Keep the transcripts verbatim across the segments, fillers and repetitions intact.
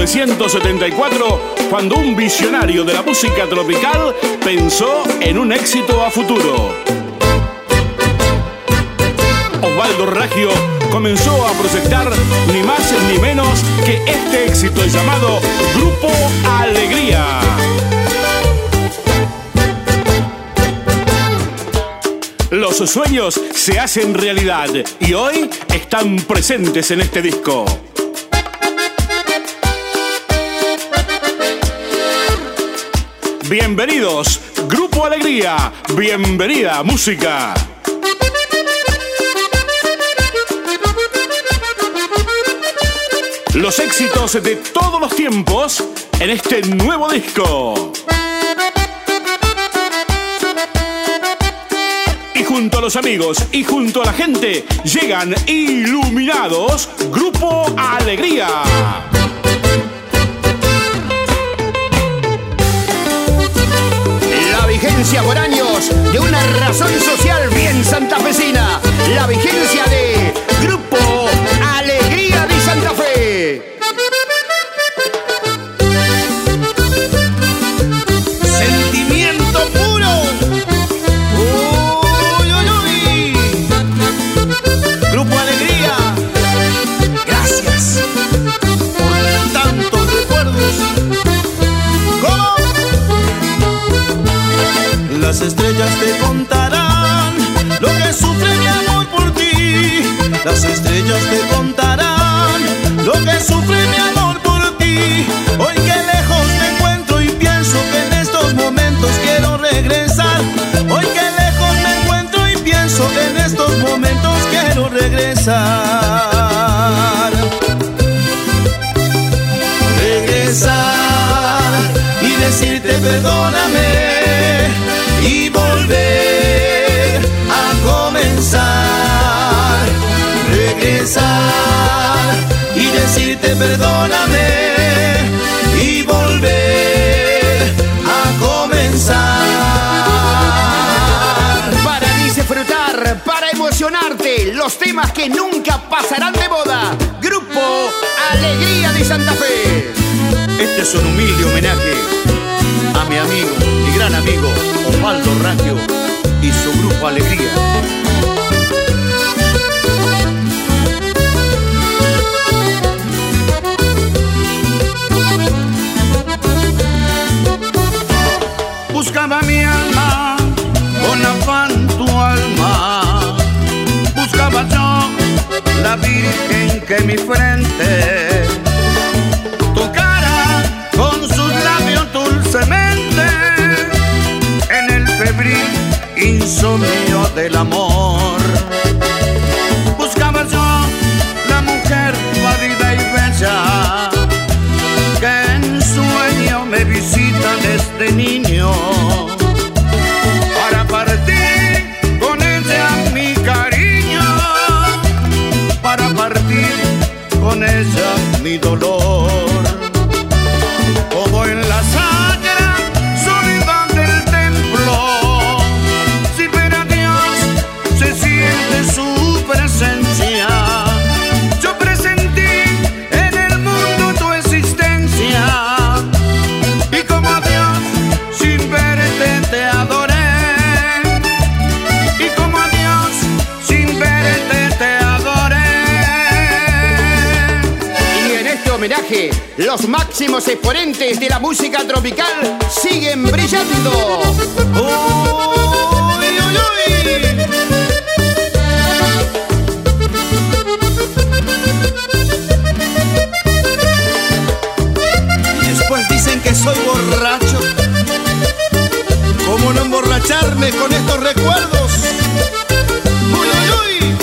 novecientos setenta y cuatro, cuando un visionario de la música tropical pensó en un éxito a futuro. Osvaldo Raggio comenzó a proyectar ni más ni menos que este éxito llamado Grupo Alegría. Los sueños se hacen realidad y hoy están presentes en este disco. Bienvenidos, Grupo Alegría, bienvenida música. Los éxitos de todos los tiempos en este nuevo disco. Y junto a los amigos y junto a la gente llegan iluminados Grupo Alegría. La vigencia por años de una razón social bien santafesina. La vigencia de Grupo Alegría de Santa Fe. Sentimiento puro. Uy, uy, uy. Grupo Alegría. Gracias por tantos recuerdos. ¿Cómo? Las estrellas te contarán lo que sufre mi amor por ti. Las estrellas te contarán lo que sufre mi amor por ti. Hoy que lejos me encuentro y pienso que en estos momentos quiero regresar. Hoy que lejos me encuentro y pienso que en estos momentos quiero regresar. Regresar y decirte perdóname y volver a comenzar. Regresar y decirte perdóname y volver a comenzar. Para disfrutar, para emocionarte, los temas que nunca pasarán de moda. Grupo Alegría de Santa Fe. Este es un humilde homenaje a mi amigo, mi gran amigo Osvaldo Raggio y su Grupo Alegría. Buscaba mi alma, con afán tu alma. Buscaba yo la virgen que mi frente tocara con sus labios dulcemente en el febril insomnio del amor. Buscaba yo la mujer pálida y bella que en sueño me visita desde niño, para partir con ella mi cariño, para partir con ella mi dolor. Como en la sagra soledad del templo, si ver a Dios se siente su presencia. Yo presentí en el mundo tu existencia y como a Dios sin verte te adoré. Y como a Dios sin verte te adoré. Y en este homenaje, los máximos exponentes de la música tropical siguen brillando. Uy, uy, uy. Y después dicen que soy borracho. ¿Cómo no emborracharme con estos recuerdos? Uy, uy, uy.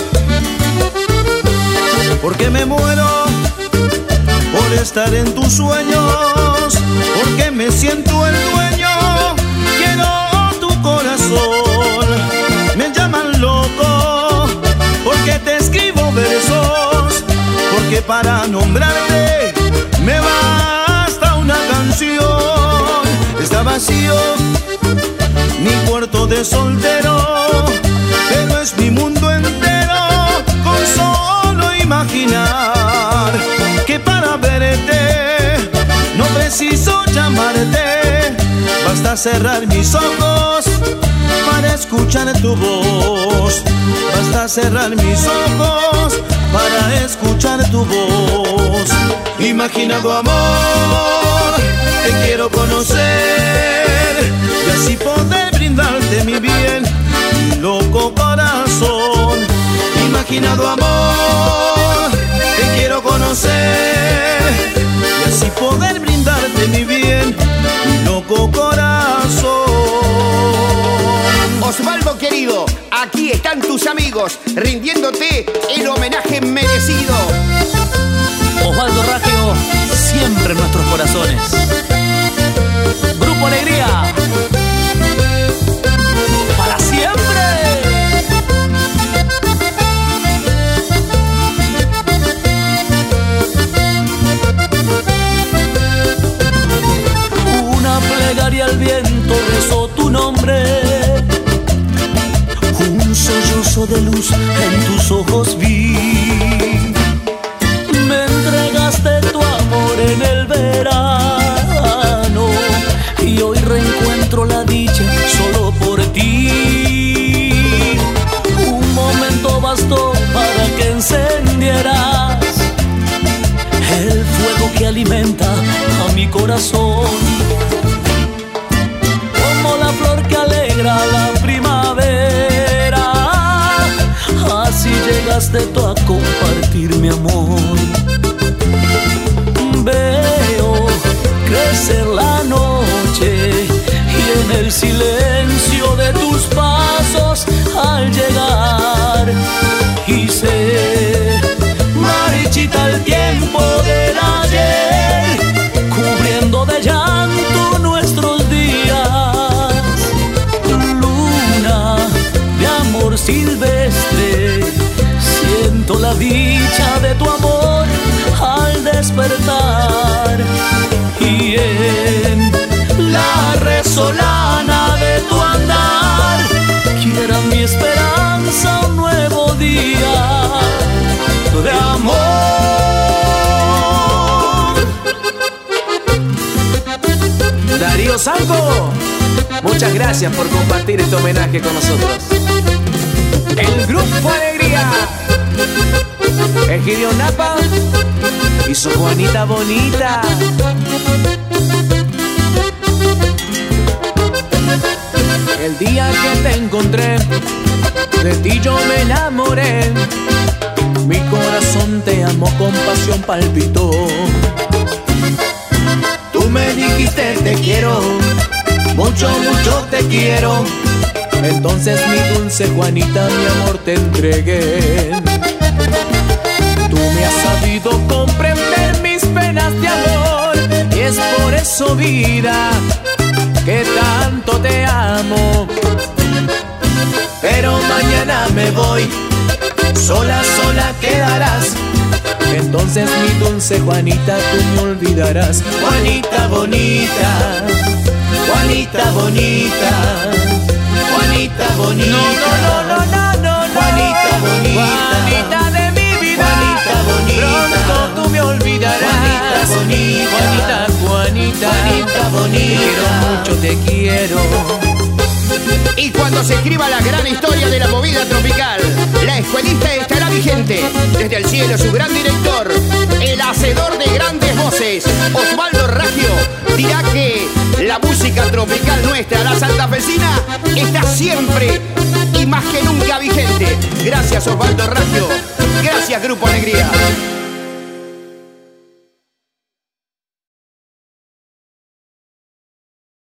Porque me muero por estar en tus sueños, porque me siento el dueño, quiero tu corazón. Me llaman loco porque te escribo versos, porque para nombrarte me basta una canción. Está vacío mi cuarto de soltero, pero es mi mundo entero, con solo imaginar que para verte Basta cerrar mis ojos para escuchar tu voz. Basta cerrar mis ojos para escuchar tu voz. Imaginado amor, te quiero conocer y así poder brindarte mi bien, mi loco corazón. Imaginado amor, te quiero conocer y así poder brindarte mi bien, mi loco corazón. Osvaldo querido, aquí están tus amigos rindiéndote el homenaje merecido. Osvaldo Raggio, siempre en nuestros corazones. Grupo Alegría, para siempre. Una plegaria al viento rezó tu nombre. Un sollozo de luz en tus ojos vi. Me entregaste tu amor en el verano y hoy reencuentro la dicha solo por ti. Un momento bastó para que encendieras el fuego que alimenta a mi corazón. Como la flor que alegra la primavera, así llegaste tú a compartir mi amor. Veo crecer la noche y en el silencio de tus pasos al llegar hice marchita el tiempo del ayer, cubriendo de llanto nuestros días. Luna de amor silvestre, siento la dicha de tu amor al despertar, y en la resolana de tu andar quiera mi esperanza un nuevo día de amor. Darío Sanco, muchas gracias por compartir este homenaje con nosotros. El Grupo Alegría, Egidio Napa y su Juanita bonita. El día que te encontré, de ti yo me enamoré. Mi corazón te amó, con pasión palpitó. Tú me dijiste te quiero, mucho, mucho te quiero. Entonces mi dulce Juanita, mi amor te entregué. Tú me has sabido comprender mis penas de amor, y es por eso, vida, que tanto te amo. Pero mañana me voy, sola, sola quedarás. Entonces mi dulce Juanita, tú me olvidarás. Juanita bonita, Juanita bonita, Juanita bonita. No, no, no, no, no, no, Juanita bonita, Juanita de mi vida. Juanita bonita, pronto tú me olvidarás. Juanita bonita, Juanita, Juanita, Juanita bonita. Te quiero mucho, te quiero. Y cuando se escriba la gran historia de la movida tropical, la escuelista estará vigente. Desde el cielo su gran director, el hacedor de grandes voces, Osvaldo Raggio, dirá que la música tropical nuestra, la santafesina, está siempre y más que nunca vigente. Gracias Osvaldo Raggio, gracias Grupo Alegría.